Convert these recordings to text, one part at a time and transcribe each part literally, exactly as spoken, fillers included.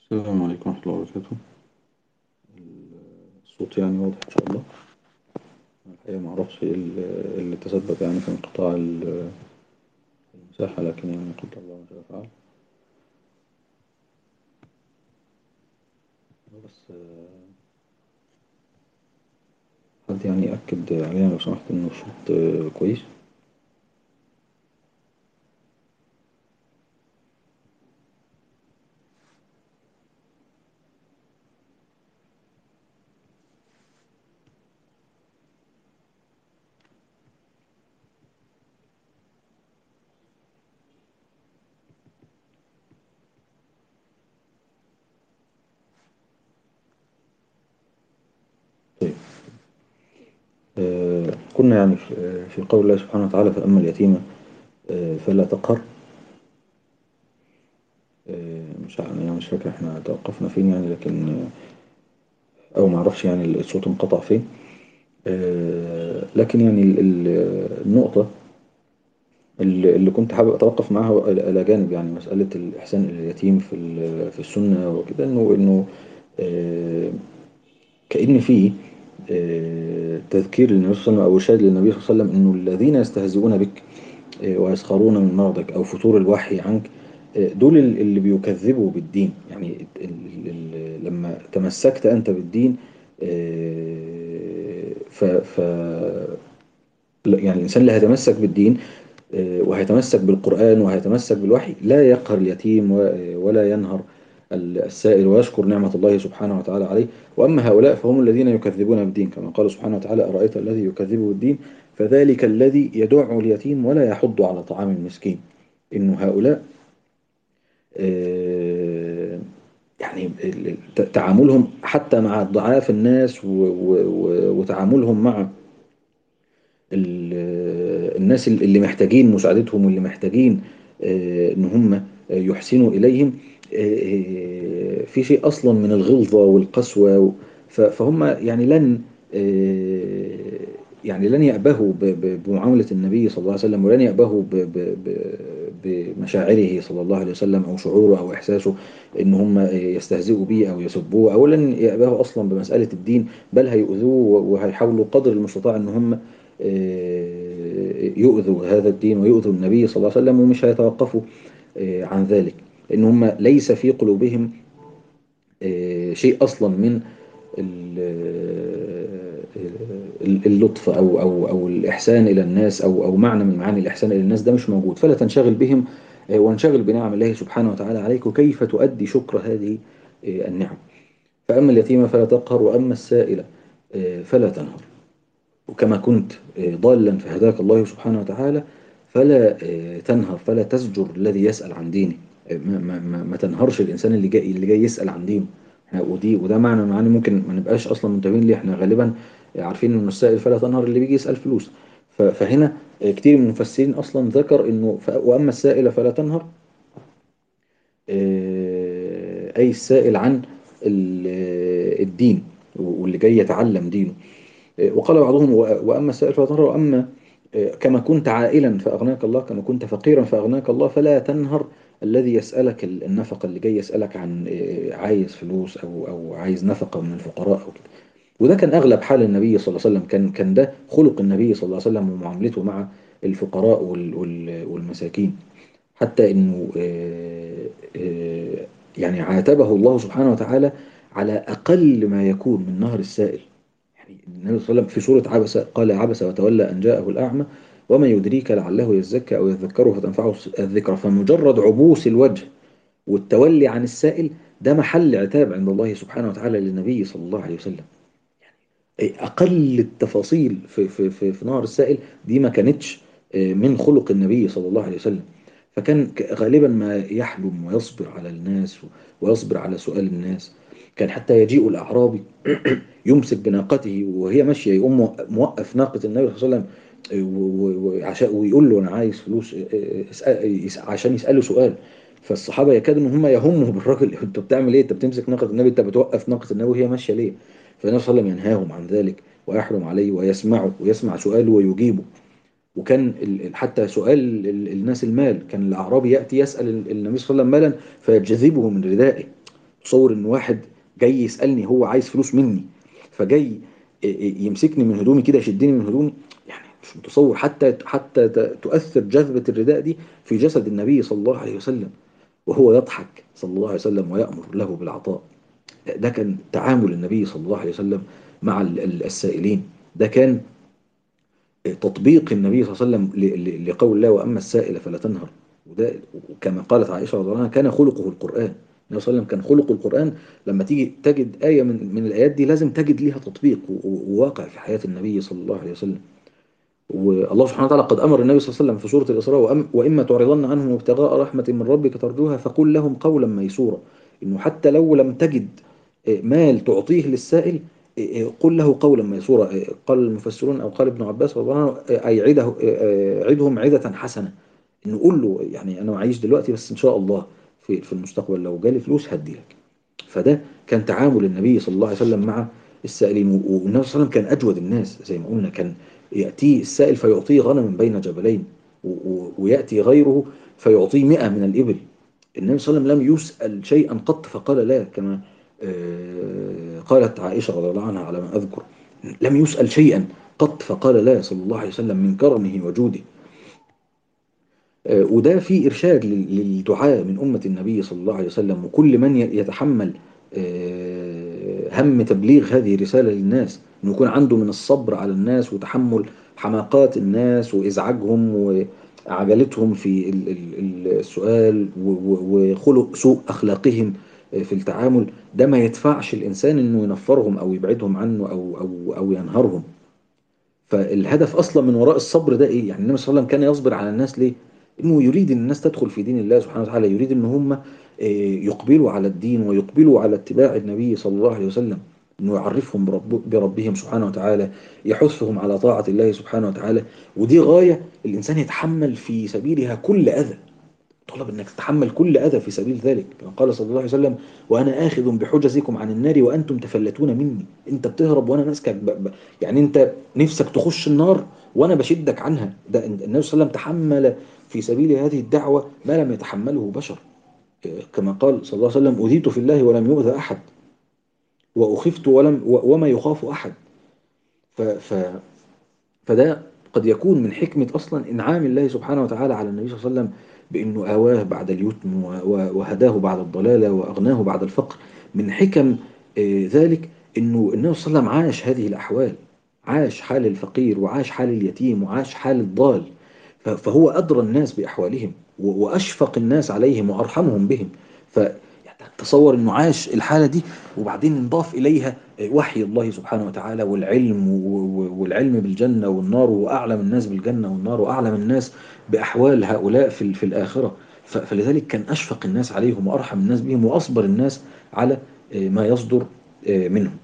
السلام عليكم ورحمة الله وبركاته. الصوت يعني واضح إن شاء الله. الحقيقة معرفش إيه ال- إيه اللي تسبب يعني في انقطاع ال- المساحة، لكن يعني قدر الله ما شاء فعل. بس آه، حد يعني يأكد علينا لو سمحت إنه الصوت آه، كويس. طيب. آه، كنا يعني في في قول الله سبحانه وتعالى فأما اليتيمة آه، فلا تقهر. آه، مش ع- أنا مش فاكر إحنا توقفنا فين يعني، لكن آه، أو معرفش يعني الصوت انقطع فين. آه، لكن يعني ال- ال- النقطة اللي اللي كنت حابب اتوقف معاها الى جانب يعني مساله الاحسان الى اليتيم في ال- في السنه وكده، انه انه آه، كأن فيه آه، تذكير للنبي صلى الله عليه وسلم او ارشاد للنبي صلى الله عليه وسلم انه الذين يستهزئون بك آه، ويسخرون من مرضك او فتور الوحي عنك، آه، دول ال- اللي بيكذبوا بالدين. يعني ال- ال- ال- لما تمسكت انت بالدين، آه، ف ف لا، يعني الانسان اللي هيتمسك بالدين آه، وهيتمسك بالقرآن وهيتمسك بالوحي لا يقهر اليتيم و- ولا ينهر السائل، ويشكر نعمة الله سبحانه وتعالى عليه. وأما هؤلاء فهم الذين يكذبون بالدين، كما قال سبحانه وتعالى أرأيت الذي يكذب بالدين فذلك الذي يدع اليتيم ولا يحض على طعام المسكين. إنه هؤلاء آه، يعني ال- ال- تعاملهم حتى مع ضعاف الناس و- و- و- وتعاملهم مع ال- الناس اللي محتاجين مساعدتهم واللي محتاجين آه، ان هم يحسنوا اليهم، آه، آه، في شيء اصلا من الغلظه والقسوه. ف- فهم يعني لن آه، يعني لن يأبهوا ب- ب- بمعامله النبي صلى الله عليه وسلم، ولن يأبهوا ب- ب- ب- بمشاعره صلى الله عليه وسلم او شعوره او احساسه ان هم يستهزئوا به او يسبوه، او لن يأبهوا اصلا بمساله الدين، بل هيؤذوه وهيحاولوا قدر المستطاع ان هم آه، يؤذوا هذا الدين ويؤذوا النبي صلى الله عليه وسلم، ومش هيتوقفوا آه، عن ذلك. لأن هم ليس في قلوبهم آه، شيء أصلا من ال- ال- اللطف أو أو أو الإحسان إلى الناس، أو أو معنى من معاني الإحسان إلى الناس، ده مش موجود. فلا تنشغل بهم آه، وانشغل بنعم الله سبحانه وتعالى عليك، وكيف تؤدي شكر هذه آه، النعم. فأما اليتيم فلا تقهر، وأما السائل آه، فلا تنهر. وكما كنت آه، ضالا فهداك الله سبحانه وتعالى، فلا آه، تنهر، فلا تزجر الذي يسأل عن دينه. آه، ما, ما, ما, ما تنهرش الإنسان اللي جاي اللي جاي يسأل عن دينه. احنا ودي وده معنى من معاني ممكن ما نبقاش أصلا منتبهين ليه. احنا غالبا آه، عارفين إنه السائل فلا تنهر اللي بيجي يسأل فلوس. ف- فهنا آه، كتير من المفسرين أصلا ذكر إنه ف- وأما السائل فلا تنهر، آه، أي السائل عن ال- آه، الدين واللي جاي يتعلم دينه. وقال بعضهم و- وأما السائل فلا تنهر، وأما آه، كما كنت عائلا فأغناك الله، كما كنت فقيرا فأغناك الله، فلا تنهر الذي يسألك ال- النفقة، اللي جاي يسألك عن آه، عايز فلوس أو أو عايز نفقة من الفقراء أو كده. وده كان أغلب حال النبي صلى الله عليه وسلم، كان كان ده خلق النبي صلى الله عليه وسلم ومعاملته مع الفقراء وال- وال- والمساكين. حتى انه آه، آه، يعني عاتبه الله سبحانه وتعالى على اقل ما يكون من نهر السائل. يعني النبي صلى الله عليه وسلم في سورة عبس قال عبس وتولى ان جاءه الاعمى وما يدريك لعله يزكى او يذكره فتنفعه الذكرى. فمجرد عبوس الوجه والتولي عن السائل ده محل عتاب عند الله سبحانه وتعالى للنبي صلى الله عليه وسلم. اقل التفاصيل في في في, في نهر السائل دي ما كانتش آه، من خلق النبي صلى الله عليه وسلم. فكان ك- غالبا ما يحلم ويصبر على الناس و- ويصبر على سؤال الناس. كان حتى يجيء الأعرابي يمسك بناقته وهي ماشية، يقوم موقف ناقة النبي صلى الله عليه وسلم آه، و- و- وعشان ويقول له أنا عايز فلوس، آه، آه، اسأل- يس- عشان يسأله سؤال. فالصحابة يكاد ان هم يهموا بالراجل انت بتعمل ايه؟ انت بتمسك ناقة النبي، انت بتوقف ناقة النبي وهي ماشية ليه؟ فالنبي صلى الله عليه وسلم ينهاهم عن ذلك ويحرم عليه ويسمعه ويسمع سؤاله ويجيبه. وكان ال- ال- حتى سؤال ال- الناس المال، كان الأعرابي يأتي يسأل ال- النبي صلى الله عليه وسلم مالا فيجذبه من ردائه. تصور ان واحد جاي يسألني، هو عايز فلوس مني، فجاي يمسكني من هدومي كده، يشدني من هدومي؟ يعني مش متصور حتى حتى ت- تؤثر جذبة الرداء دي في جسد النبي صلى الله عليه وسلم، وهو يضحك صلى الله عليه وسلم ويأمر له بالعطاء. ده كان تعامل النبي صلى الله عليه وسلم مع ال- ال- السائلين. ده كان تطبيق النبي صلى الله عليه وسلم ل- ل- لقول الله وأما السائل فلا تنهر. وده كما قالت عائشة رضي الله عنها كان خلقه القرآن. النبي صلى الله عليه وسلم كان خلقه القرآن. لما تيجي تجد آية من من الآيات دي لازم تجد ليها تطبيق و- و- وواقع في حياة النبي صلى الله عليه وسلم. والله سبحانه وتعالى قد أمر النبي صلى الله عليه وسلم في سورة الإسراء: وأم وإما تعرضن عنهم ابتغاء رحمة من ربك ترجوها فقل لهم قولا ميسورا. إنه حتى لو لم تجد آه، مال تعطيه للسائل، آه، آه، قل له قولا ميسورا. آه، قال المفسرون أو قال ابن عباس رضي الله عنه آه، أي عده، آه، آه، عدهم عدة حسنة. إنه قول له يعني أنا معيش دلوقتي، بس إن شاء الله في في المستقبل لو جالي فلوس هديلك. فده كان تعامل النبي صلى الله عليه وسلم مع السائلين. و- والنبي صلى الله عليه وسلم كان أجود الناس زي ما قلنا. كان يأتي السائل فيعطيه غنم بين جبلين، و- و- ويأتي غيره فيعطيه مئة من الإبل. النبي صلى الله عليه وسلم لم يسأل شيئا قط فقال لا، كما آه، قالت عائشة رضي الله عنها على ما أذكر: لم يسأل شيئا قط فقال لا صلى الله عليه وسلم من كرمه وجوده. آه، وده في إرشاد لل- للدعاء من أمة النبي صلى الله عليه وسلم، وكل من ي- يتحمل آه، هم تبليغ هذه الرسالة للناس، إنه يكون عنده من الصبر على الناس وتحمل حماقات الناس وإزعاجهم وعجلتهم في ال- ال- السؤال و- و- وخلق سوء أخلاقهم آه، في التعامل. ده ما يدفعش الإنسان إنه ينفرهم أو يبعدهم عنه أو أو أو ينهرهم. فالهدف اصلا من وراء الصبر ده ايه؟ يعني النبي صلى الله عليه وسلم كان يصبر على الناس ليه؟ انه يريد ان الناس تدخل في دين الله سبحانه وتعالى، يريد ان هم آه، يقبلوا على الدين ويقبلوا على اتباع النبي صلى الله عليه وسلم، انه يعرفهم برب بربهم سبحانه وتعالى، يحثهم على طاعة الله سبحانه وتعالى. ودي غاية الانسان يتحمل في سبيلها كل اذى. طلب انك تتحمل كل اذى في سبيل ذلك، كما قال صلى الله عليه وسلم: وانا اخذ بحجزكم عن النار وانتم تفلتون مني. انت بتهرب وانا ماسكك ب... ب... يعني انت نفسك تخش النار وانا بشدك عنها. ده النبي صلى الله عليه وسلم تحمل في سبيل هذه الدعوة ما لم يتحمله بشر. كما قال صلى الله عليه وسلم: أذيت في الله ولم يؤذى أحد، وأخفت ولم و- وما يخاف أحد. ف... ف... فده قد يكون من حكمة أصلا إنعام الله سبحانه وتعالى على النبي صلى الله عليه وسلم، بأنه آواه بعد اليتم و- و- وهداه بعد الضلالة وأغناه بعد الفقر. من حكم آه، ذلك أنه النبي صلى الله عليه وسلم عاش هذه الأحوال، عاش حال الفقير وعاش حال اليتيم وعاش حال الضال. ف- فهو أدرى الناس بأحوالهم و- وأشفق الناس عليهم وأرحمهم بهم. ف يعني تصور أنه عاش الحالة دي، وبعدين انضاف إليها وحي الله سبحانه وتعالى والعلم و- و- والعلم بالجنة والنار، وأعلم الناس بالجنة والنار، وأعلم الناس بأحوال هؤلاء في في الآخرة. ف- فلذلك كان أشفق الناس عليهم وأرحم الناس بهم وأصبر الناس على آه، ما يصدر آه، منهم.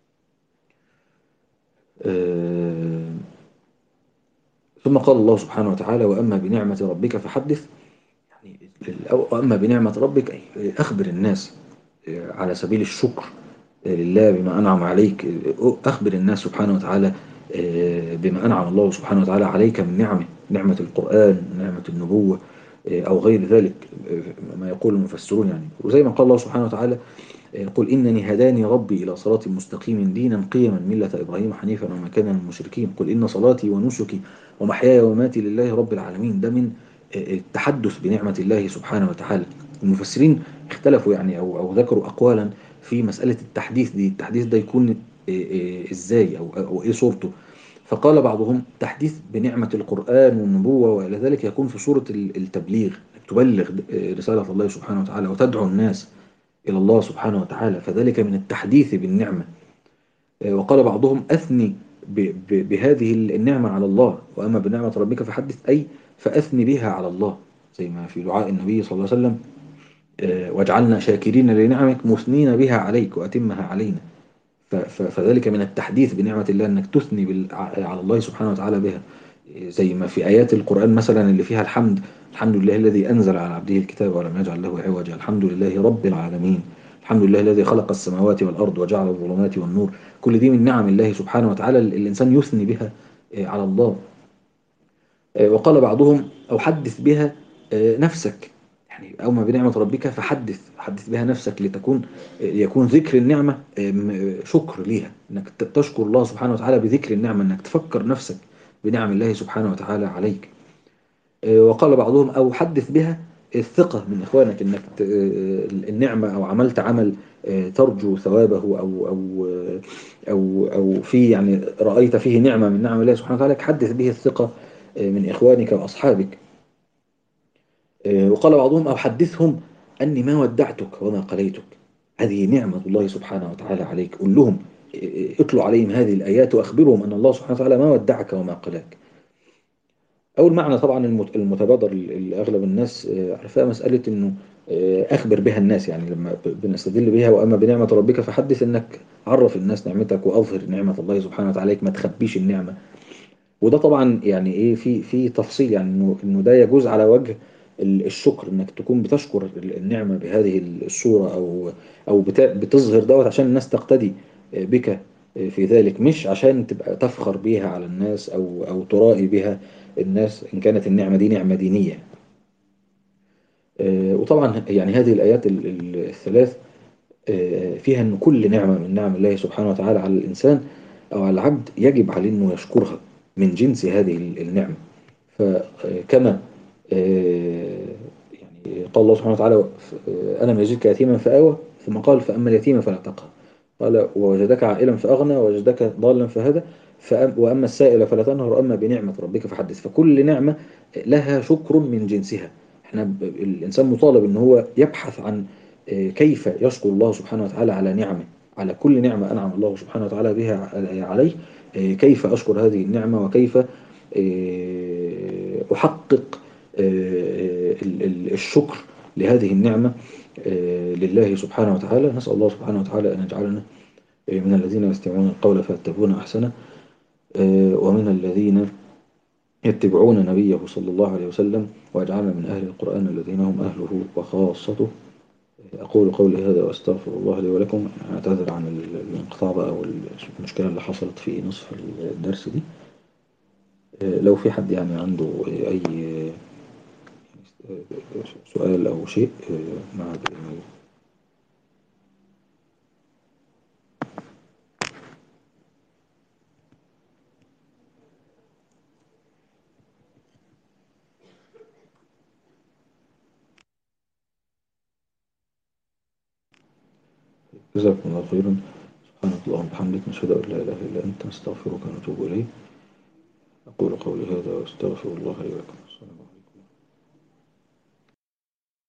آه، ثم قال الله سبحانه وتعالى: وأما بنعمة ربك فحدث. يعني أو- وأما بنعمة ربك أي أخبر الناس آه، على سبيل الشكر آه، لله بما أنعم عليك. آه، أخبر الناس سبحانه وتعالى آه، بما أنعم الله سبحانه وتعالى عليك من نعمه، نعمة القرآن، نعمة النبوة، آه، أو غير ذلك آه، ما يقول المفسرون. يعني وزي ما قال الله سبحانه وتعالى: قل إنني هداني ربي إلى صراط مستقيم دينا قيما ملة إبراهيم حنيفا وما كان من المشركين. قل إن صلاتي ونسكي ومحياي ومماتي لله رب العالمين. ده من التحدث بنعمة الله سبحانه وتعالى. المفسرين اختلفوا يعني أو أو ذكروا أقوالا في مسألة التحديث دي. التحديث ده يكون إزاي أو أو إيه صورته؟ فقال بعضهم: تحديث بنعمة القرآن والنبوة وإلى ذلك يكون في صورة التبليغ، إنك تبلغ رسالة الله سبحانه وتعالى وتدعو الناس إلى الله سبحانه وتعالى، فذلك من التحديث بالنعمة. آه، وقال بعضهم: أثني ب- ب- بهذه النعمة على الله، وأما بنعمة ربك فحدث، أي فأثني بها على الله، زي ما في دعاء النبي صلى الله عليه وسلم: آه، واجعلنا شاكرين لنعمك مثنين بها عليك وأتمها علينا. ف- ف- فذلك من التحديث بنعمة الله أنك تثني بال- ع- على الله سبحانه وتعالى بها. زي ما في آيات القرآن مثلا اللي فيها الحمد: الحمد لله الذي أنزل على عبده الكتاب ولم يجعل له عوجا، الحمد لله رب العالمين، الحمد لله الذي خلق السماوات والأرض وجعل الظلمات والنور. كل دي من نعم الله سبحانه وتعالى اللي الإنسان يثني بها آه، على الله. آه، وقال بعضهم: أو حدث بها آه، نفسك، يعني أما بنعمة ربك فحدث حدث بها نفسك، لتكون يكون ذكر النعمة آم، شكر ليها، إنك ت- تشكر الله سبحانه وتعالى بذكر النعمة، إنك تفكر نفسك بنعم الله سبحانه وتعالى عليك. آه، وقال بعضهم أو حدث بها الثقة من إخوانك، إنك ت- آه، النعمة أو عملت عمل آه، ترجو ثوابه، أو أو آه، أو أو في يعني رأيت فيه نعمة من نعم الله سبحانه وتعالى، حدث به الثقة آه، من إخوانك وأصحابك. آه، وقال بعضهم أو حدثهم أني ما ودعتك وما قليتك. هذه نعمة الله سبحانه وتعالى عليك، قل لهم آه، اتلوا عليهم هذه الآيات وأخبرهم أن الله سبحانه وتعالى ما ودعك وما قلاك. أول معنى طبعا المت- المتبادر اللي أغلب الناس آه، عارفاها، مسألة إنه آه، أخبر بها الناس، يعني لما ب- بنستدل بها وأما بنعمة ربك فحدث، إنك عرف الناس نعمتك وأظهر نعمة الله سبحانه وتعالى عليك، ما تخبيش النعمة. وده طبعا يعني ايه في في تفصيل، يعني انه انه ده يجوز على وجه ال- الشكر، انك تكون بتشكر النعمه بهذه الصوره، او او بت- بتظهر دوت عشان الناس تقتدي بك في ذلك، مش عشان تبقى تفخر بيها على الناس او او ترائي بها الناس، ان كانت النعمه دي نعمه دينيه. آه، وطبعا يعني هذه الايات ال- ال- الثلاث آه، فيها ان كل نعمه من نعم الله سبحانه وتعالى على الانسان او على العبد يجب عليه انه يشكرها من جنس هذه النعمه. فكما آه، يعني قال الله سبحانه وتعالى آه، ألم يجدك يتيما فآوى، ثم قال فأما اليتيم فلا تقهر، قال ووجدك عائلا فأغنى، ووجدك ضالا فهدى، فأم وأما السائل فلا تنهر، وأما بنعمة ربك فحدث. فكل نعمة لها شكر من جنسها. احنا ب- الإنسان مطالب إن هو يبحث عن آه، كيف يشكر الله سبحانه وتعالى على نعمه، على كل نعمة أنعم الله سبحانه وتعالى بها عليه. آه، كيف أشكر هذه النعمة، وكيف آه، أحقق آه، ال- ال- الشكر لهذه النعمة آه، لله سبحانه وتعالى. نسأل الله سبحانه وتعالى أن يجعلنا آه، من الذين يستمعون القول فيتبعون أحسنه، آه، ومن الذين يتبعون نبيه صلى الله عليه وسلم، ويجعلنا من أهل القرآن الذين هم أهله وخاصته. أقول قولي هذا وأستغفر الله لي ولكم. أعتذر عن ال- الانقطاع بقى والمشكلة اللي حصلت في نصف الدرس دي. آه، لو في حد يعني عنده آه، أي آه، سؤال أو شيء آه، مع بإذن جزاكم الله خيرا. سبحانك اللهم وبحمدك، نشهد أن لا إله إلا أنت، نستغفرك ونتوب إليك. أقول قولي هذا وأستغفر الله لي ولكم.